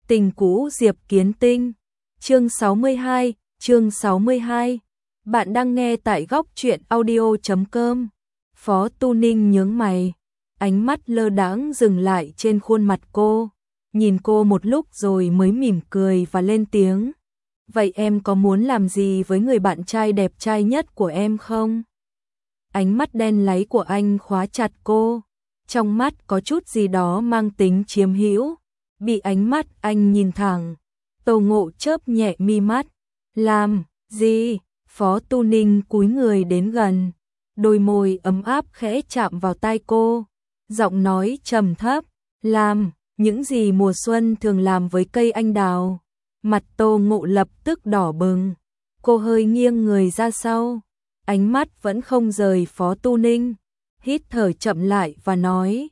Tình cũ Diệp Kiến Tinh. Chương 62, chương 62. Bạn đang nghe tại góc truyện audio.com. Phó Tu Ninh nhướng mày, ánh mắt lơ đãng dừng lại trên khuôn mặt cô, nhìn cô một lúc rồi mới mỉm cười và lên tiếng. Vậy em có muốn làm gì với người bạn trai đẹp trai nhất của em không? Ánh mắt đen láy của anh khóa chặt cô, trong mắt có chút gì đó mang tính chiếm hữu. Bị ánh mắt anh nhìn thẳng, Tô Ngộ chớp nhẹ mi mắt. Làm gì? Phó Tu Ninh cúi người đến gần, đôi môi ấm áp khẽ chạm vào tai cô, giọng nói trầm thấp. Làm những gì mùa xuân thường làm với cây anh đào. Mặt Tô Ngộ lập tức đỏ bừng, cô hơi nghiêng người ra sau, ánh mắt vẫn không rời Phó Tu Ninh, hít thở chậm lại và nói.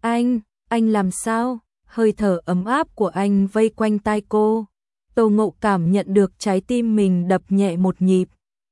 Anh làm sao? Hơi thở ấm áp của anh vây quanh tai cô. Tô Ngộ cảm nhận được trái tim mình đập nhẹ một nhịp.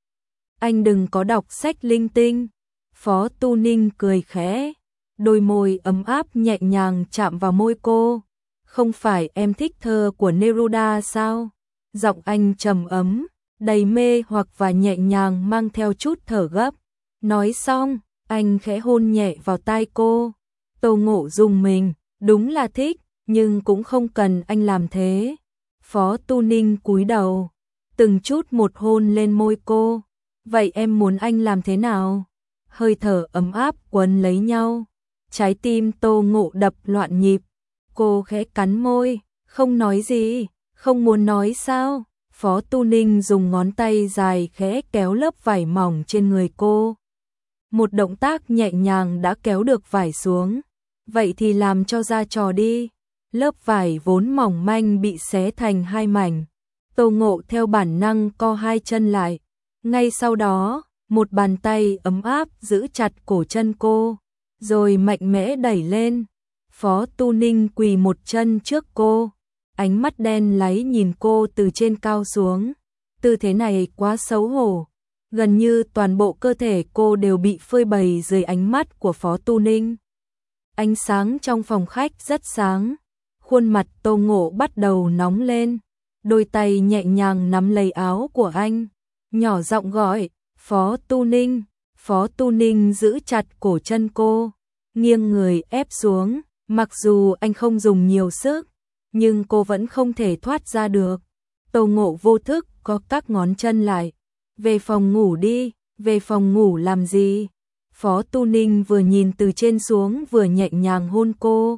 Anh đừng có đọc sách linh tinh. Phó Tu Ninh cười khẽ, đôi môi ấm áp nhẹ nhàng chạm vào môi cô. Không phải em thích thơ của Neruda sao? Giọng anh trầm ấm, đầy mê hoặc và nhẹ nhàng mang theo chút thở gấp. Nói xong, anh khẽ hôn nhẹ vào tai cô. Tô Ngộ rùng mình, đúng là thích, nhưng cũng không cần anh làm thế. Phó Tu Ninh cúi đầu, từng chút một hôn lên môi cô. Vậy em muốn anh làm thế nào? Hơi thở ấm áp quấn lấy nhau, trái tim Tô Ngộ đập loạn nhịp. Cô khẽ cắn môi, không nói gì. Không muốn nói sao? Phó Tu Ninh dùng ngón tay dài khẽ kéo lớp vải mỏng trên người cô. Một động tác nhẹ nhàng đã kéo được vải xuống. Vậy thì làm cho ra trò đi. Lớp vải vốn mỏng manh bị xé thành hai mảnh. Tô Ngộ theo bản năng co hai chân lại. Ngay sau đó, một bàn tay ấm áp giữ chặt cổ chân cô, rồi mạnh mẽ đẩy lên. Phó Tu Ninh quỳ một chân trước cô, ánh mắt đen láy nhìn cô từ trên cao xuống. Tư thế này quá xấu hổ, gần như toàn bộ cơ thể cô đều bị phơi bày dưới ánh mắt của Phó Tu Ninh. Ánh sáng trong phòng khách rất sáng, khuôn mặt Tô Ngộ bắt đầu nóng lên, đôi tay nhẹ nhàng nắm lấy áo của anh, nhỏ giọng gọi, Phó Tu Ninh. Phó Tu Ninh giữ chặt cổ chân cô, nghiêng người ép xuống, mặc dù anh không dùng nhiều sức, nhưng cô vẫn không thể thoát ra được. Tô Ngộ vô thức có các ngón chân lại. Về phòng ngủ đi. Về phòng ngủ làm gì? Phó Tu Ninh vừa nhìn từ trên xuống vừa nhẹ nhàng hôn cô,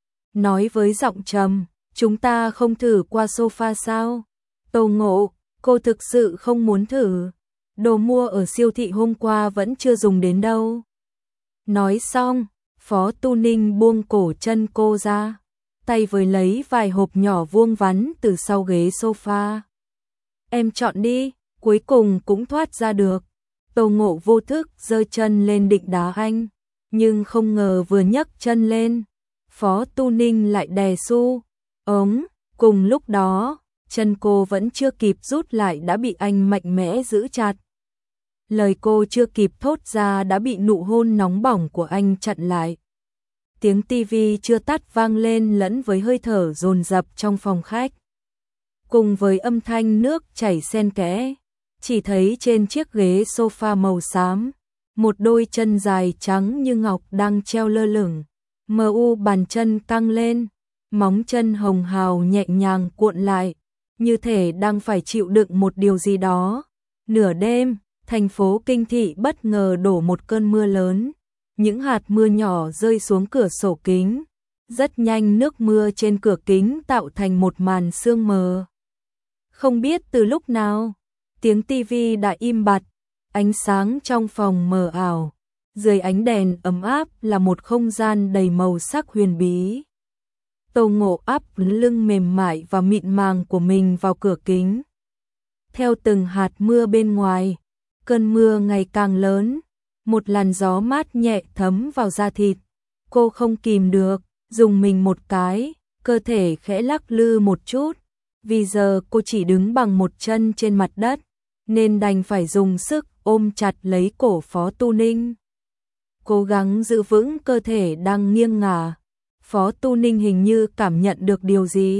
nói với giọng trầm, chúng ta không thử qua sofa sao? Tô Ngộ, cô thực sự không muốn thử. Đồ mua ở siêu thị hôm qua vẫn chưa dùng đến đâu. Nói xong, Phó Tu Ninh buông cổ chân cô ra, tay với lấy vài hộp nhỏ vuông vắn từ sau ghế sofa. Em chọn đi, cuối cùng cũng thoát ra được. Tô Ngộ vô thức giơ chân lên định đá anh, nhưng không ngờ vừa nhấc chân lên, Phó Tu Ninh lại đè xu. Cùng lúc đó, chân cô vẫn chưa kịp rút lại đã bị anh mạnh mẽ giữ chặt. Lời cô chưa kịp thốt ra đã bị nụ hôn nóng bỏng của anh chặn lại. Tiếng tivi chưa tắt vang lên lẫn với hơi thở dồn dập trong phòng khách, cùng với âm thanh nước chảy xen kẽ. Chỉ thấy trên chiếc ghế sofa màu xám, một đôi chân dài trắng như ngọc đang treo lơ lửng. Bàn chân căng lên, móng chân hồng hào nhẹ nhàng cuộn lại, như thể đang phải chịu đựng một điều gì đó. Nửa đêm, thành phố Kinh Thị bất ngờ đổ một cơn mưa lớn. Những hạt mưa nhỏ rơi xuống cửa sổ kính. Rất nhanh nước mưa trên cửa kính tạo thành một màn sương mờ. Không biết từ lúc nào, tiếng tivi đã im bặt, ánh sáng trong phòng mờ ảo. Dưới ánh đèn ấm áp là một không gian đầy màu sắc huyền bí. Tô Ngộ áp lưng mềm mại và mịn màng của mình vào cửa kính. Theo từng hạt mưa bên ngoài, cơn mưa ngày càng lớn, một làn gió mát nhẹ thấm vào da thịt. Cô không kìm được, dùng mình một cái, cơ thể khẽ lắc lư một chút. Vì giờ cô chỉ đứng bằng một chân trên mặt đất, nên đành phải dùng sức ôm chặt lấy cổ Phó Tu Ninh, cố gắng giữ vững cơ thể đang nghiêng ngả. Phó Tu Ninh hình như cảm nhận được điều gì,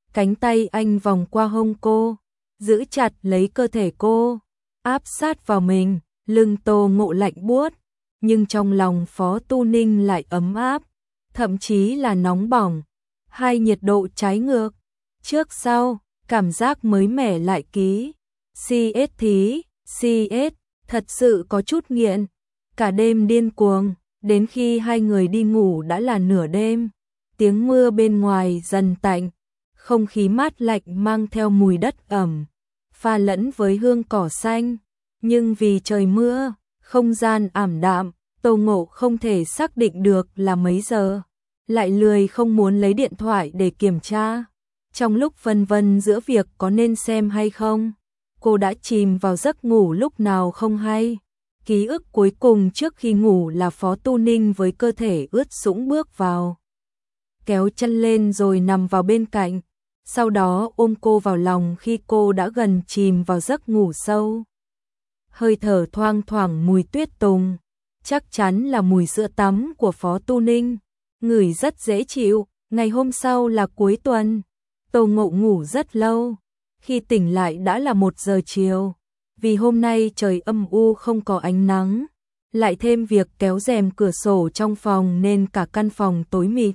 Cánh tay anh vòng qua hông cô, giữ chặt lấy cơ thể cô, áp sát vào mình, lưng Tô Ngộ lạnh buốt, nhưng trong lòng Phó Tu Ninh lại ấm áp, thậm chí là nóng bỏng, hai nhiệt độ trái ngược, trước sau, cảm giác mới mẻ lại ký. CS thí, CS, thật sự có chút nghiện, cả đêm điên cuồng, đến khi hai người đi ngủ đã là nửa đêm, tiếng mưa bên ngoài dần tạnh, không khí mát lạnh mang theo mùi đất ẩm, pha lẫn với hương cỏ xanh, nhưng vì trời mưa, không gian ảm đạm, Tô Ngộ không thể xác định được là mấy giờ, lại lười không muốn lấy điện thoại để kiểm tra. Trong lúc phân vân giữa việc có nên xem hay không, cô đã chìm vào giấc ngủ lúc nào không hay. Ký ức cuối cùng trước khi ngủ là Phó Tu Ninh với cơ thể ướt sũng bước vào, kéo chân lên rồi nằm vào bên cạnh, sau đó ôm cô vào lòng khi cô đã gần chìm vào giấc ngủ sâu. Hơi thở thoang thoảng mùi tuyết tùng, chắc chắn là mùi sữa tắm của Phó Tu Ninh, ngửi rất dễ chịu. Ngày hôm sau là cuối tuần, Tô Ngộ ngủ rất lâu, khi tỉnh lại đã là 1 giờ chiều, vì hôm nay trời âm u không có ánh nắng, lại thêm việc kéo rèm cửa sổ trong phòng nên cả căn phòng tối mịt.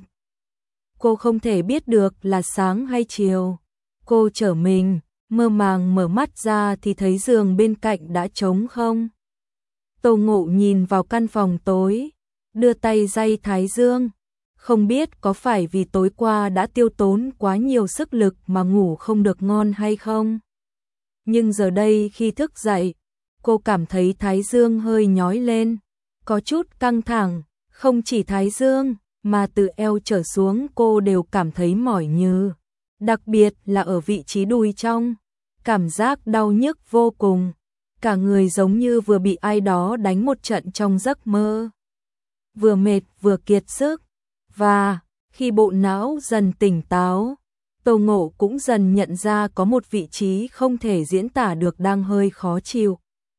Cô không thể biết được là sáng hay chiều. Cô trở mình, mơ màng mở mắt ra thì thấy giường bên cạnh đã trống không. Tô Ngộ nhìn vào căn phòng tối, đưa tay day thái dương. Không biết có phải vì tối qua đã tiêu tốn quá nhiều sức lực mà ngủ không được ngon hay không. Nhưng giờ đây khi thức dậy, cô cảm thấy thái dương hơi nhói lên, có chút căng thẳng, không chỉ thái dương, mà từ eo trở xuống cô đều cảm thấy mỏi nhừ, đặc biệt là ở vị trí đùi trong, cảm giác đau nhức vô cùng, cả người giống như vừa bị ai đó đánh một trận trong giấc mơ. Vừa mệt vừa kiệt sức, và khi bộ não dần tỉnh táo, Tô Ngộ cũng dần nhận ra có một vị trí không thể diễn tả được đang hơi khó chịu.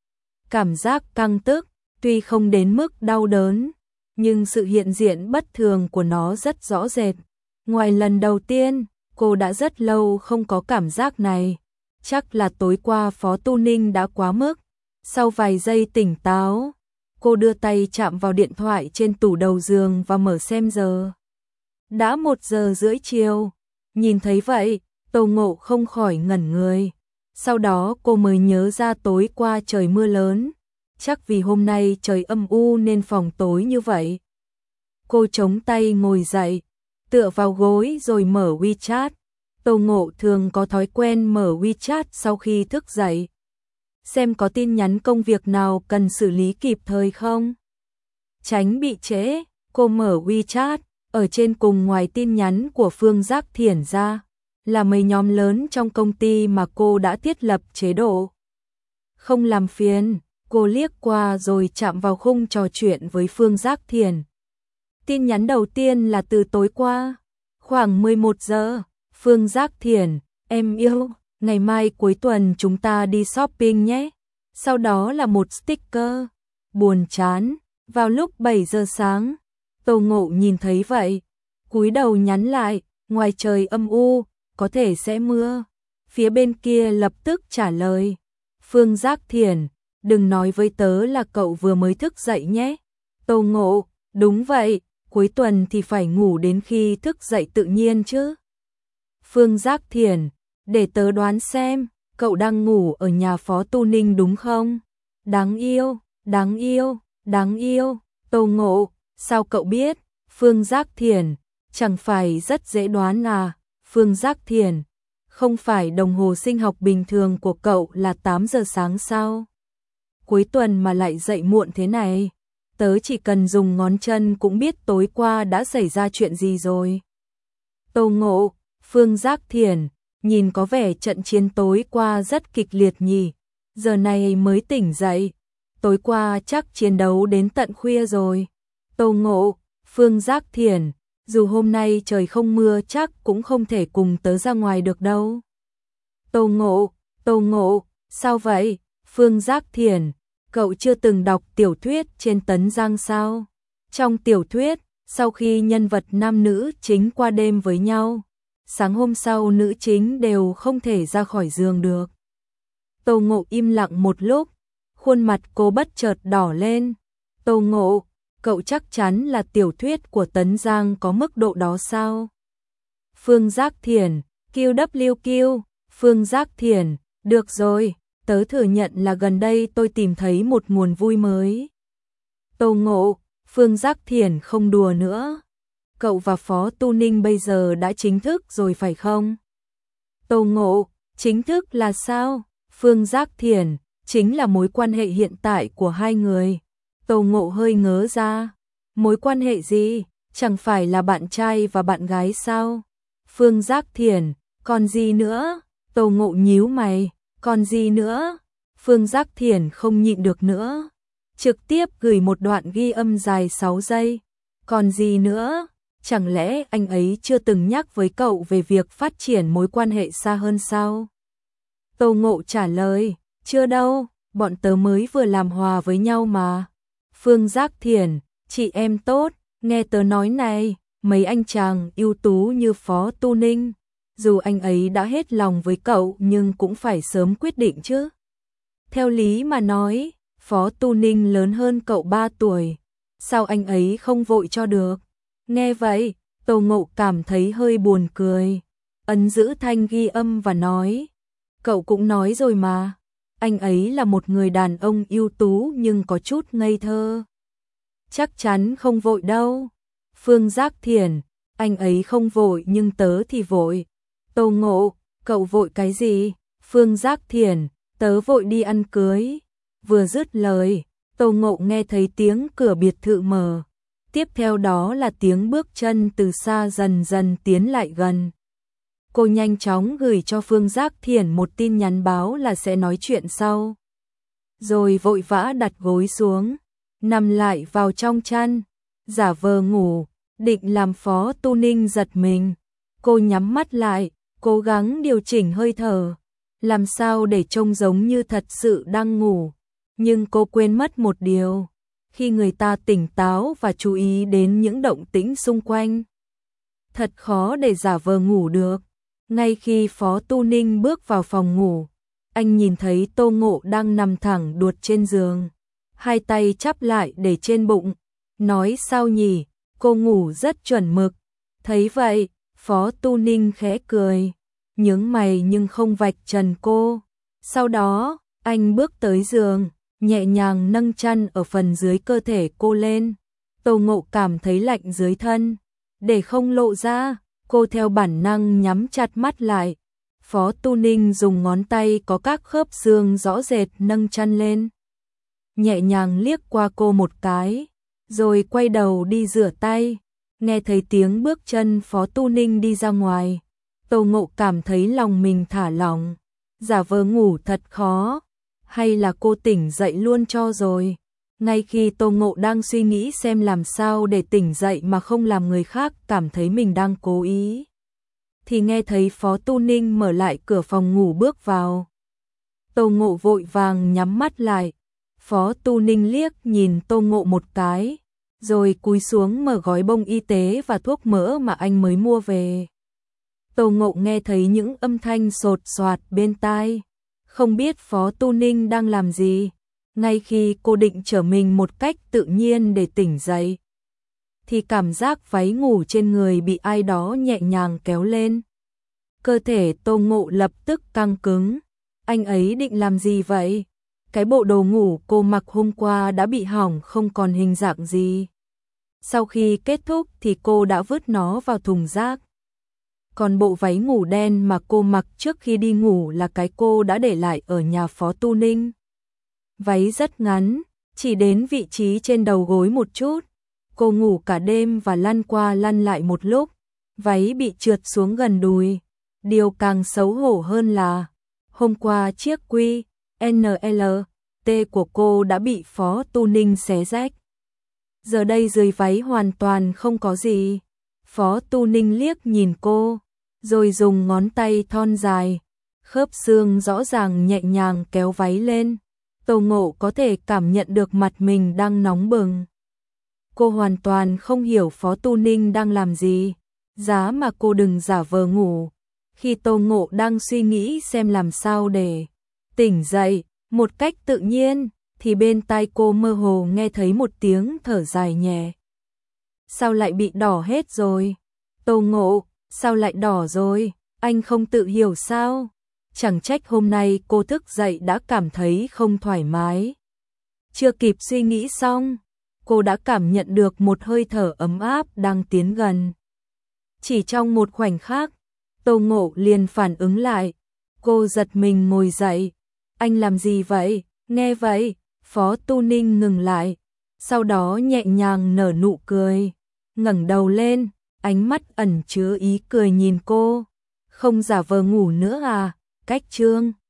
Cảm giác căng tức, tuy không đến mức đau đớn, nhưng sự hiện diện bất thường của nó rất rõ rệt. Ngoài lần đầu tiên, cô đã rất lâu không có cảm giác này. Chắc là tối qua Phó Tu Ninh đã quá mức. Sau vài giây tỉnh táo, cô đưa tay chạm vào điện thoại trên tủ đầu giường và mở xem giờ. Đã 1 giờ rưỡi chiều. Nhìn thấy vậy, Tô Ngộ không khỏi ngẩn người. Sau đó cô mới nhớ ra tối qua trời mưa lớn. Chắc vì hôm nay trời âm u nên phòng tối như vậy. Cô chống tay ngồi dậy, tựa vào gối rồi mở WeChat. Tô Ngộ thường có thói quen mở WeChat sau khi thức dậy, xem có tin nhắn công việc nào cần xử lý kịp thời không. Tránh bị trễ, cô mở WeChat, ở trên cùng ngoài tin nhắn của Phương Giác Thiển ra, là mấy nhóm lớn trong công ty mà cô đã thiết lập chế độ không làm phiền. Cô liếc qua rồi chạm vào khung trò chuyện với Phương Giác Thiển. Tin nhắn đầu tiên là từ tối qua, khoảng 11 giờ. Phương Giác Thiển, em yêu, ngày mai cuối tuần chúng ta đi shopping nhé. Sau đó là một sticker, buồn chán. Vào lúc 7 giờ sáng, Tô Ngộ nhìn thấy vậy, cúi đầu nhắn lại, ngoài trời âm u, có thể sẽ mưa. Phía bên kia lập tức trả lời, Phương Giác Thiển, đừng nói với tớ là cậu vừa mới thức dậy nhé. Tô Ngộ, đúng vậy, cuối tuần thì phải ngủ đến khi thức dậy tự nhiên chứ. Phương Giác Thiển, để tớ đoán xem, cậu đang ngủ ở nhà Phó Tu Ninh đúng không? Đáng yêu, đáng yêu, đáng yêu. Tô Ngộ, sao cậu biết? Phương Giác Thiển, chẳng phải rất dễ đoán à? Phương Giác Thiển, không phải đồng hồ sinh học bình thường của cậu là 8 giờ sáng sao? Cuối tuần mà lại dậy muộn thế này, tớ chỉ cần dùng ngón chân cũng biết tối qua đã xảy ra chuyện gì rồi. Tô Ngộ, Phương Giác Thiển, nhìn có vẻ trận chiến tối qua rất kịch liệt nhỉ, giờ này mới tỉnh dậy, tối qua chắc chiến đấu đến tận khuya rồi. Tô Ngộ, Phương Giác Thiển, dù hôm nay trời không mưa chắc cũng không thể cùng tớ ra ngoài được đâu. Tô Ngộ, sao vậy? Phương Giác Thiển, cậu chưa từng đọc tiểu thuyết trên Tấn Giang sao? Trong tiểu thuyết, sau khi nhân vật nam nữ chính qua đêm với nhau, sáng hôm sau nữ chính đều không thể ra khỏi giường được. Tô Ngộ im lặng một lúc, khuôn mặt cô bất chợt đỏ lên. Tô Ngộ, cậu chắc chắn là tiểu thuyết của Tấn Giang có mức độ đó sao? Phương Giác Thiển, QWQ, Phương Giác Thiển, được rồi, tớ thừa nhận là gần đây tôi tìm thấy một nguồn vui mới. Tô Ngộ, Phương Giác Thiển không đùa nữa. Cậu và Phó Tu Ninh bây giờ đã chính thức rồi phải không? Tô Ngộ, chính thức là sao? Phương Giác Thiển, chính là mối quan hệ hiện tại của hai người. Tô Ngộ hơi ngớ ra. Mối quan hệ gì? Chẳng phải là bạn trai và bạn gái sao? Phương Giác Thiển, còn gì nữa? Tô Ngộ nhíu mày, còn gì nữa? Phương Giác Thiển không nhịn được nữa, trực tiếp gửi một đoạn ghi âm dài 6 giây. Còn gì nữa? Chẳng lẽ anh ấy chưa từng nhắc với cậu về việc phát triển mối quan hệ xa hơn sao? Tô Ngộ trả lời, chưa đâu, bọn tớ mới vừa làm hòa với nhau mà. Phương Giác Thiển, chị em tốt, nghe tớ nói này, mấy anh chàng ưu tú như Phó Tu Ninh, dù anh ấy đã hết lòng với cậu nhưng cũng phải sớm quyết định chứ. Theo lý mà nói, Phó Tu Ninh lớn hơn cậu 3 tuổi, sao anh ấy không vội cho được? Nghe vậy, Tô Ngộ cảm thấy hơi buồn cười, ấn giữ thanh ghi âm và nói, cậu cũng nói rồi mà, anh ấy là một người đàn ông ưu tú nhưng có chút ngây thơ. Chắc chắn không vội đâu. Phương Giác Thiển, anh ấy không vội nhưng tớ thì vội. Tô Ngộ, cậu vội cái gì? Phương Giác Thiển, tớ vội đi ăn cưới. Vừa dứt lời, Tô Ngộ nghe thấy tiếng cửa biệt thự mở. Tiếp theo đó là tiếng bước chân từ xa dần dần tiến lại gần. Cô nhanh chóng gửi cho Phương Giác Thiển một tin nhắn báo là sẽ nói chuyện sau. Rồi vội vã đặt gối xuống, nằm lại vào trong chăn, giả vờ ngủ, định làm Phó Tu Ninh giật mình. Cô nhắm mắt lại, cố gắng điều chỉnh hơi thở, làm sao để trông giống như thật sự đang ngủ. Nhưng cô quên mất một điều, khi người ta tỉnh táo và chú ý đến những động tĩnh xung quanh, thật khó để giả vờ ngủ được. Ngay khi Phó Tu Ninh bước vào phòng ngủ, anh nhìn thấy Tô Ngộ đang nằm thẳng đuột trên giường, hai tay chắp lại để trên bụng. Nói sao nhỉ, cô ngủ rất chuẩn mực. Thấy vậy, Phó Tu Ninh khẽ cười, nhướng mày nhưng không vạch trần cô. Sau đó, anh bước tới giường, nhẹ nhàng nâng chăn ở phần dưới cơ thể cô lên. Tô Ngộ cảm thấy lạnh dưới thân, để không lộ ra, cô theo bản năng nhắm chặt mắt lại. Phó Tu Ninh dùng ngón tay có các khớp xương rõ rệt nâng chăn lên, nhẹ nhàng liếc qua cô một cái, rồi quay đầu đi rửa tay. Nghe thấy tiếng bước chân Phó Tu Ninh đi ra ngoài, Tô Ngộ cảm thấy lòng mình thả lỏng. Giả vờ ngủ thật khó, hay là cô tỉnh dậy luôn cho rồi? Ngay khi Tô Ngộ đang suy nghĩ xem làm sao để tỉnh dậy mà không làm người khác cảm thấy mình đang cố ý, thì nghe thấy Phó Tu Ninh mở lại cửa phòng ngủ bước vào. Tô Ngộ vội vàng nhắm mắt lại. Phó Tu Ninh liếc nhìn Tô Ngộ một cái, rồi cúi xuống mở gói bông y tế và thuốc mỡ mà anh mới mua về. Tô Ngộ nghe thấy những âm thanh sột soạt bên tai, không biết Phó Tu Ninh đang làm gì. Ngay khi cô định trở mình một cách tự nhiên để tỉnh dậy, thì cảm giác váy ngủ trên người bị ai đó nhẹ nhàng kéo lên. Cơ thể Tô Ngộ lập tức căng cứng. Anh ấy định làm gì vậy? Cái bộ đồ ngủ cô mặc hôm qua đã bị hỏng không còn hình dạng gì. Sau khi kết thúc thì cô đã vứt nó vào thùng rác. Còn bộ váy ngủ đen mà cô mặc trước khi đi ngủ là cái cô đã để lại ở nhà Phó Tu Ninh. Váy rất ngắn, chỉ đến vị trí trên đầu gối một chút. Cô ngủ cả đêm và lăn qua lăn lại một lúc, váy bị trượt xuống gần đùi. Điều càng xấu hổ hơn là hôm qua chiếc quy NLT của cô đã bị Phó Tu Ninh xé rách. Giờ đây dưới váy hoàn toàn không có gì. Phó Tu Ninh liếc nhìn cô, rồi dùng ngón tay thon dài, khớp xương rõ ràng nhẹ nhàng kéo váy lên. Tô Ngộ có thể cảm nhận được mặt mình đang nóng bừng. Cô hoàn toàn không hiểu Phó Tu Ninh đang làm gì. Giá mà cô đừng giả vờ ngủ. Khi Tô Ngộ đang suy nghĩ xem làm sao để tỉnh dậy một cách tự nhiên, thì bên tai cô mơ hồ nghe thấy một tiếng thở dài nhẹ. Sao lại bị đỏ hết rồi? Tô Ngộ, sao lại đỏ rồi? Anh không tự hiểu sao? Chẳng trách hôm nay cô thức dậy đã cảm thấy không thoải mái. Chưa kịp suy nghĩ xong, cô đã cảm nhận được một hơi thở ấm áp đang tiến gần. Chỉ trong một khoảnh khắc, Tô Ngộ liền phản ứng lại. Cô giật mình ngồi dậy. Anh làm gì vậy? Nghe vậy, Phó Tu Ninh ngừng lại, sau đó nhẹ nhàng nở nụ cười, ngẩng đầu lên, ánh mắt ẩn chứa ý cười nhìn cô. Không giả vờ ngủ nữa à? Cách chương